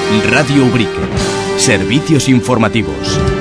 Radio Ubrique. Servicios informativos.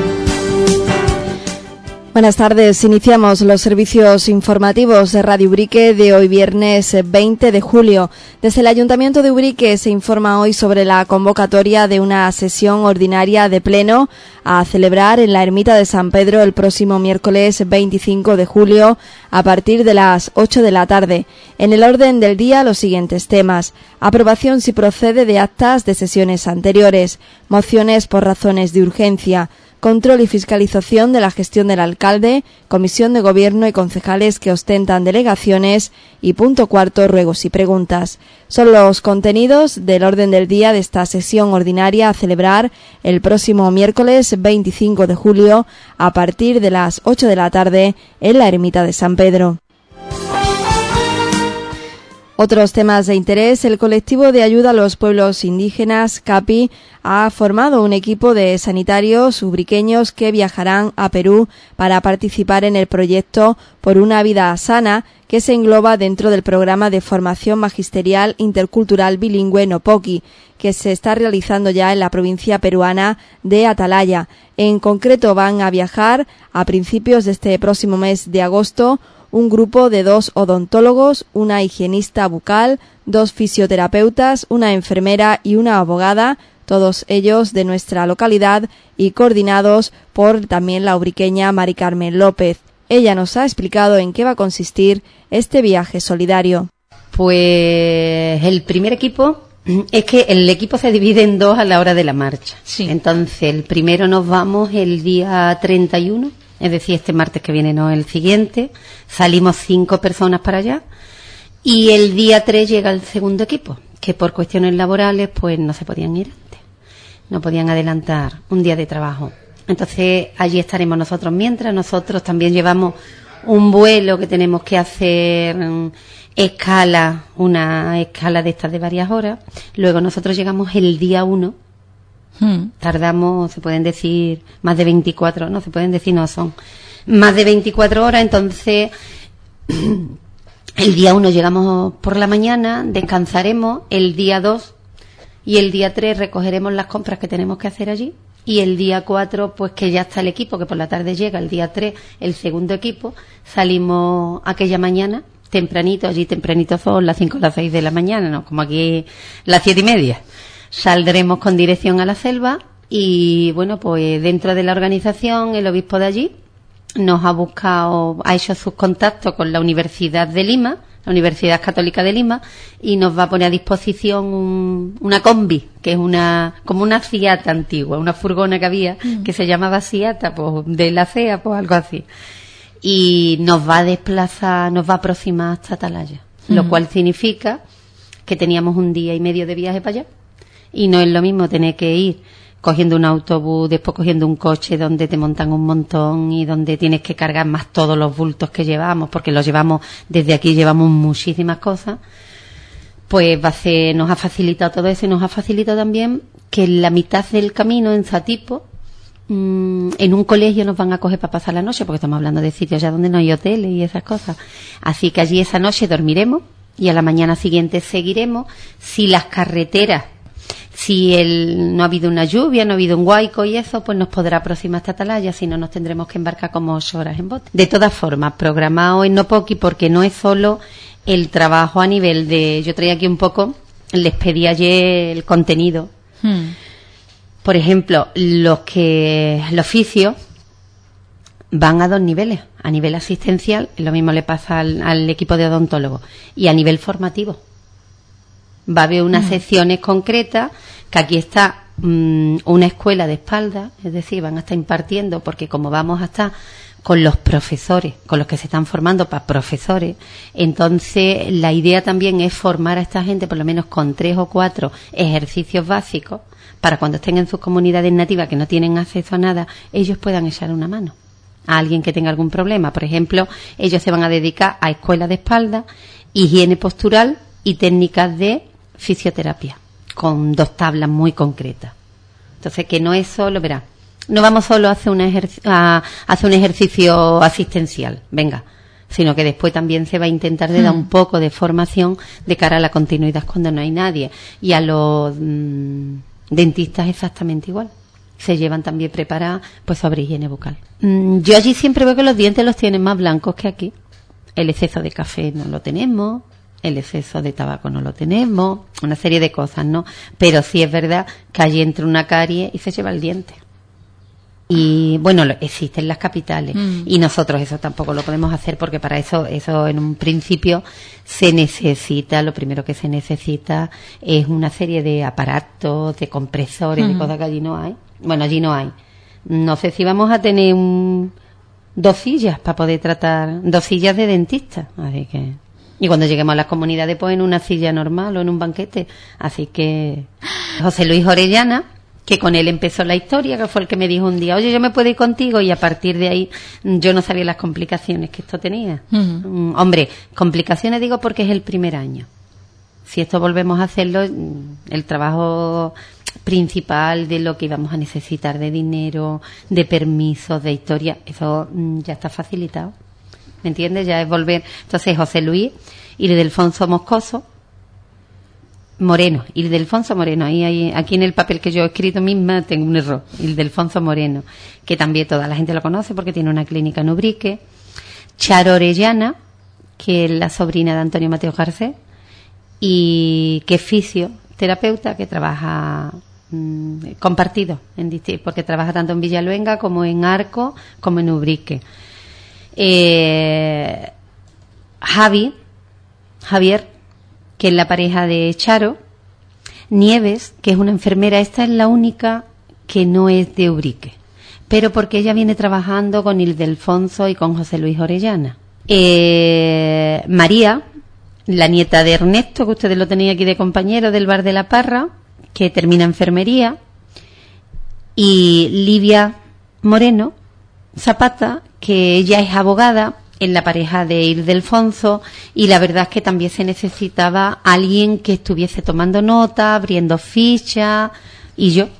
Buenas tardes. Iniciamos los servicios informativos de Radio Ubrique de hoy viernes 20 de julio. Desde el Ayuntamiento de Ubrique se informa hoy sobre la convocatoria de una sesión ordinaria de pleno a celebrar en la Ermita de San Pedro el próximo miércoles 25 de julio a partir de las 8 de la tarde. En el orden del día los siguientes temas: aprobación si procede de actas de sesiones anteriores, mociones por razones de urgencia, control y fiscalización de la gestión del alcalde, comisión de gobierno y concejales que ostentan delegaciones y punto cuarto, ruegos y preguntas. Son los contenidos del orden del día de esta sesión ordinaria a celebrar el próximo miércoles 25 de julio a partir de las 8 de la tarde en la Ermita de San Pedro. Otros temas de interés: el colectivo de ayuda a los pueblos indígenas, CAPI, ha formado un equipo de sanitarios ubriqueños que viajarán a Perú para participar en el proyecto Por una vida sana, que se engloba dentro del programa de formación magisterial intercultural bilingüe Nopoki, que se está realizando ya en la provincia peruana de Atalaya. En concreto, van a viajar a principios de este próximo mes de agosto un grupo de 2 odontólogos, una higienista bucal, 2 fisioterapeutas, una enfermera y una abogada, todos ellos de nuestra localidad y coordinados por también la ubriqueña Mari Carmen López. Ella nos ha explicado en qué va a consistir este viaje solidario. Pues el primer equipo, es que el equipo se divide en 2 a la hora de la marcha. Sí. Entonces, el primero nos vamos el día 31, es decir, este martes que viene, no el siguiente. Salimos 5 personas para allá y el día 3 llega el segundo equipo, que por cuestiones laborales pues no se podían ir antes, no podían adelantar un día de trabajo. Entonces allí estaremos nosotros, mientras nosotros también llevamos un vuelo que tenemos que hacer escala, una escala de estas de varias horas. Luego nosotros llegamos el día 1. Tardamos, se pueden decir, más de 24, no se pueden decir, no, son más de 24 horas. Entonces el día 1 llegamos por la mañana, descansaremos. El día 2 y el día 3 recogeremos las compras que tenemos que hacer allí, y el día 4 pues que ya está el equipo, que por la tarde llega. El día 3 el segundo equipo, salimos aquella mañana tempranito. Allí tempranito son las 5 o las 6 de la mañana, no como aquí las 7:30. Saldremos con dirección a la selva y, bueno, pues dentro de la organización, el obispo de allí nos ha buscado, ha hecho sus contactos con la Universidad de Lima, la Universidad Católica de Lima, y nos va a poner a disposición una combi, que es como una Fiat antigua, una furgona que había, que se llamaba Fiat, pues de la CEA, pues algo así. Y nos va a desplazar, nos va a aproximar hasta Atalaya, lo cual significa que teníamos un día y medio de viaje para allá. Y no es lo mismo tener que ir cogiendo un autobús, después cogiendo un coche donde te montan un montón y donde tienes que cargar más todos los bultos que llevamos, porque los llevamos, desde aquí llevamos muchísimas cosas. Pues nos ha facilitado todo eso, y nos ha facilitado también que en la mitad del camino, en Satipo, en un colegio nos van a coger para pasar la noche, porque estamos hablando de sitios ya donde no hay hoteles y esas cosas. Así que allí esa noche dormiremos y a la mañana siguiente seguiremos. Si las carreteras, no ha habido una lluvia, no ha habido un huaico y eso, pues nos podrá aproximar hasta Atalaya. Si no, nos tendremos que embarcar como 8 horas en bote. De todas formas, programado en Nopoki, porque no es solo el trabajo a nivel de... Yo traía aquí un poco, les pedí ayer el contenido. Por ejemplo, los oficios van a 2 niveles. A nivel asistencial, lo mismo le pasa al equipo de odontólogos, y a nivel formativo. Va a haber unas secciones concretas, que aquí está una escuela de espalda, es decir, van a estar impartiendo, porque como vamos a estar con los profesores, con los que se están formando para profesores, entonces la idea también es formar a esta gente por lo menos con 3 o 4 ejercicios básicos, para cuando estén en sus comunidades nativas que no tienen acceso a nada, ellos puedan echar una mano a alguien que tenga algún problema. Por ejemplo, ellos se van a dedicar a escuela de espalda, higiene postural y técnicas de fisioterapia, con 2 tablas muy concretas. Entonces, que no es solo, verá, no vamos solo a hacer un ejercicio asistencial, venga, sino que después también se va a intentar de dar un poco de formación de cara a la continuidad cuando no hay nadie, y a los dentistas exactamente igual. Se llevan también preparadas pues sobre higiene bucal. Yo allí siempre veo que los dientes los tienen más blancos que aquí. El exceso de café no lo tenemos, el exceso de tabaco no lo tenemos, una serie de cosas, ¿no? Pero sí es verdad que allí entra una carie y se lleva el diente. Y bueno, existen las capitales y nosotros eso tampoco lo podemos hacer porque para eso en un principio se necesita, lo primero que se necesita es una serie de aparatos, de compresores, de cosas que allí no hay. Bueno, allí no hay. No sé si vamos a tener 2 sillas para poder tratar, 2 sillas de dentista, así que... Y cuando lleguemos a las comunidades pues en una silla normal o en un banquete, así que... José Luis Orellana, que con él empezó la historia, que fue el que me dijo un día, oye, yo me puedo ir contigo, y a partir de ahí yo no sabía las complicaciones que esto tenía. Hombre, complicaciones digo porque es el primer año. Si esto volvemos a hacerlo, el trabajo principal de lo que íbamos a necesitar de dinero, de permisos, de historia, eso ya está facilitado. ¿Me entiendes? Ya es volver. Entonces, José Luis Ildefonso Moscoso Moreno, Ildefonso Moreno, aquí en el papel que yo he escrito misma tengo un error, Ildefonso Moreno, que también toda la gente lo conoce porque tiene una clínica en Ubrique. Charo Orellana, que es la sobrina de Antonio Mateo Garcés, y que es fisioterapeuta, que trabaja compartido, porque trabaja tanto en Villaluenga como en Arco, como en Ubrique. Javier, que es la pareja de Charo. Nieves, que es una enfermera, esta es la única que no es de Ubrique, pero porque ella viene trabajando con Ildefonso y con José Luis Orellana. María, la nieta de Ernesto, que ustedes lo tenían aquí de compañero del Bar de la Parra, que termina enfermería. Y Livia Moreno Zapata, que ella es abogada, en la pareja de Ildefonso, y la verdad es que también se necesitaba alguien que estuviese tomando nota, abriendo ficha, y yo.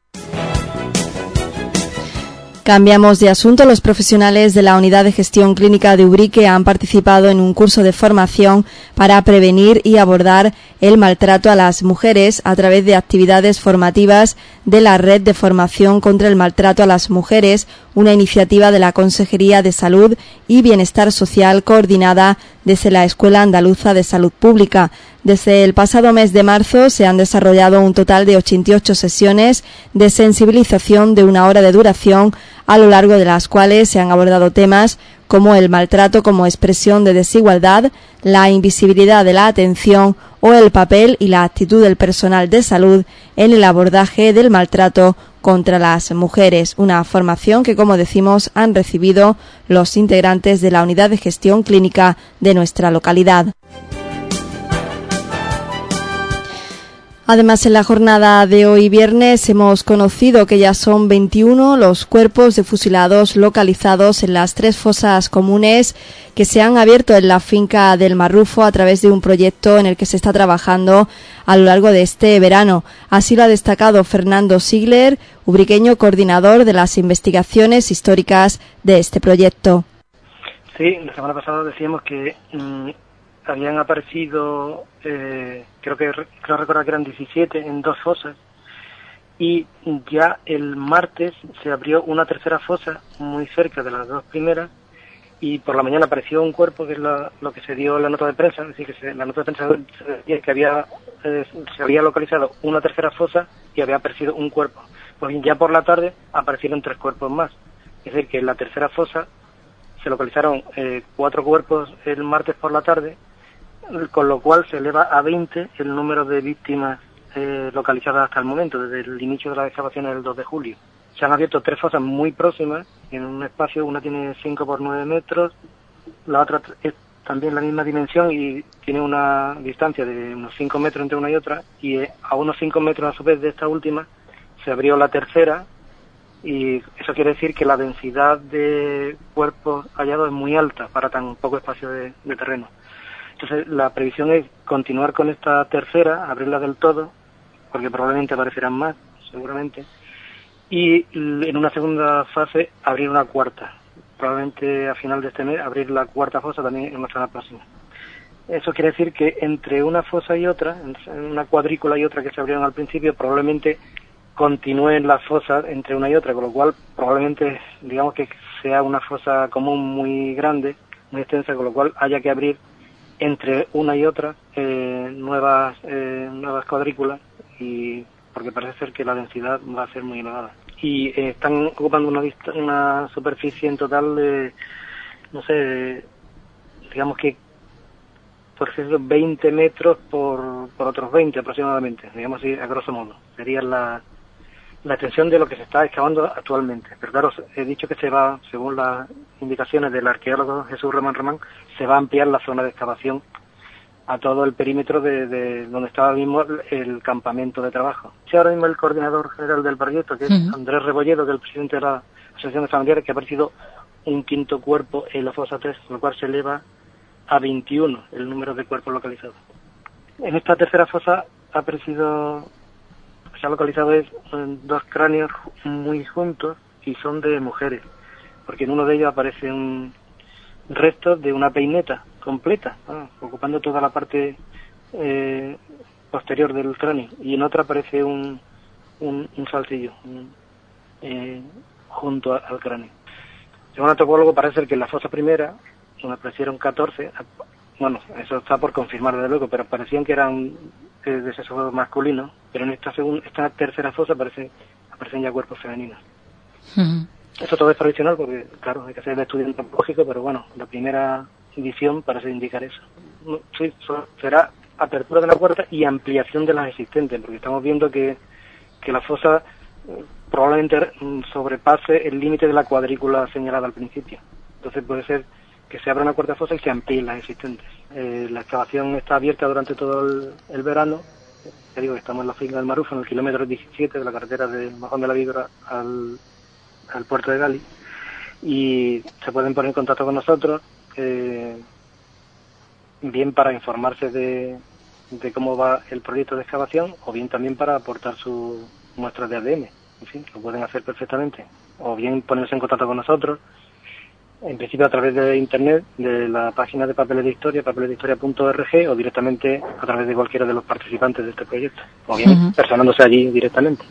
Cambiamos de asunto. Los profesionales de la Unidad de Gestión Clínica de Ubrique han participado en un curso de formación para prevenir y abordar el maltrato a las mujeres a través de actividades formativas de la Red de Formación contra el Maltrato a las Mujeres, una iniciativa de la Consejería de Salud y Bienestar Social coordinada desde la Escuela Andaluza de Salud Pública. Desde el pasado mes de marzo se han desarrollado un total de 88 sesiones de sensibilización de 1 hora de duración, a lo largo de las cuales se han abordado temas como el maltrato como expresión de desigualdad, la invisibilidad de la atención o el papel y la actitud del personal de salud en el abordaje del maltrato contra las mujeres. Una formación que, como decimos, han recibido los integrantes de la Unidad de Gestión Clínica de nuestra localidad. Además, en la jornada de hoy viernes hemos conocido que ya son 21 los cuerpos de fusilados localizados en las 3 fosas comunes que se han abierto en la finca del Marrufo a través de un proyecto en el que se está trabajando a lo largo de este verano. Así lo ha destacado Fernando Sigler, ubriqueño coordinador de las investigaciones históricas de este proyecto. Sí, la semana pasada decíamos que habían aparecido, creo recordar que eran 17 en 2 fosas, y ya el martes se abrió una tercera fosa muy cerca de las 2 primeras, y por la mañana apareció un cuerpo, que es lo que se dio en la nota de prensa, es decir, que la nota de prensa decía que se había localizado una tercera fosa y había aparecido un cuerpo. Pues bien, ya por la tarde aparecieron 3 cuerpos más, es decir, que en la tercera fosa se localizaron 4 cuerpos el martes por la tarde, con lo cual se eleva a 20 el número de víctimas localizadas hasta el momento, desde el inicio de las excavaciones del 2 de julio. Se han abierto 3 fosas muy próximas, en un espacio, una tiene 5 por 9 metros, la otra es también la misma dimensión y tiene una distancia de unos 5 metros entre una y otra, y a unos 5 metros a su vez de esta última se abrió la tercera, y eso quiere decir que la densidad de cuerpos hallados es muy alta para tan poco espacio de terreno. Entonces, la previsión es continuar con esta tercera, abrirla del todo, porque probablemente aparecerán más, seguramente, y en una segunda fase abrir una cuarta, probablemente a final de este mes abrir la cuarta fosa también en la semana próxima. Eso quiere decir que entre una fosa y otra, una cuadrícula y otra que se abrieron al principio, probablemente continúen las fosas entre una y otra, con lo cual probablemente, digamos que sea una fosa común muy grande, muy extensa, con lo cual haya que abrir entre una y otra nuevas cuadrículas, y porque parece ser que la densidad va a ser muy elevada. Y están ocupando una superficie en total de, no sé, digamos que por ejemplo 20 metros por otros 20 aproximadamente, digamos así, a grosso modo. Sería la extensión de lo que se está excavando actualmente. Pero claro, he dicho que se va, según las indicaciones del arqueólogo Jesús Román, se va a ampliar la zona de excavación a todo el perímetro de donde estaba mismo el campamento de trabajo. Sí, ahora mismo el coordinador general del proyecto, que es Andrés Rebolledo, que es el presidente de la Asociación de Familiares, que ha aparecido un quinto cuerpo en la fosa 3, lo cual se eleva a 21 el número de cuerpos localizados. En esta tercera fosa se ha localizado dos cráneos muy juntos y son de mujeres, porque en uno de ellos aparece un resto de una peineta completa, ocupando toda la parte posterior del cráneo, y en otra aparece un salsillo junto al cráneo. Según el antropólogo, parece ser que en la fosa primera, donde aparecieron 14, bueno, eso está por confirmar desde luego, pero parecían que eran de sexo masculino, pero en esta tercera fosa aparecen ya cuerpos femeninos. Esto todo es provisional porque, claro, hay que hacer el estudio antropológico, pero bueno, la primera edición parece indicar eso. Sí, será apertura de la puerta y ampliación de las existentes, porque estamos viendo que la fosa probablemente sobrepase el límite de la cuadrícula señalada al principio. Entonces puede ser que se abra una cuarta fosa y se amplíen las existentes. La excavación está abierta durante todo el verano. Ya digo que estamos en la finca del Marufo, en el kilómetro 17 de la carretera de Majón de la Víbora al puerto de Gali, y se pueden poner en contacto con nosotros, bien para informarse de cómo va el proyecto de excavación, o bien también para aportar sus muestras de ADN. En fin, lo pueden hacer perfectamente, o bien ponerse en contacto con nosotros, en principio a través de internet, de la página de Papeles de Historia, papeledeshistoria.org, o directamente a través de cualquiera de los participantes de este proyecto, o bien personándose allí directamente.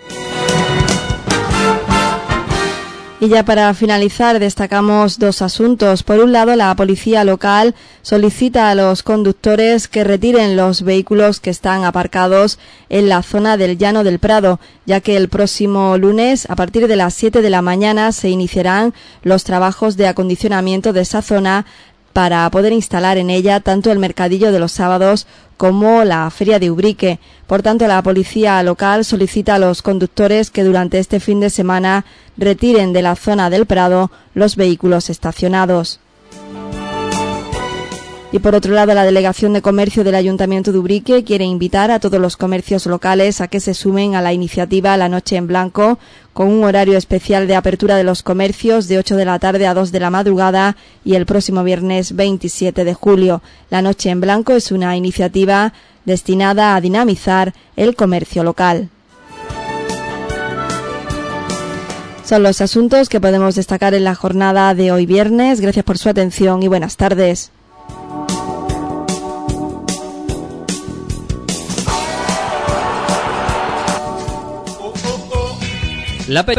Y ya para finalizar, destacamos dos asuntos. Por un lado, la policía local solicita a los conductores que retiren los vehículos que están aparcados en la zona del Llano del Prado, ya que el próximo lunes, a partir de las 7 de la mañana, se iniciarán los trabajos de acondicionamiento de esa zona para poder instalar en ella tanto el mercadillo de los sábados como la feria de Ubrique. Por tanto, la policía local solicita a los conductores que durante este fin de semana retiren de la zona del Prado los vehículos estacionados. Y por otro lado, la Delegación de Comercio del Ayuntamiento de Ubrique quiere invitar a todos los comercios locales a que se sumen a la iniciativa La Noche en Blanco, con un horario especial de apertura de los comercios de 8 de la tarde a 2 de la madrugada y el próximo viernes 27 de julio. La Noche en Blanco es una iniciativa destinada a dinamizar el comercio local. Son los asuntos que podemos destacar en la jornada de hoy viernes. Gracias por su atención y buenas tardes.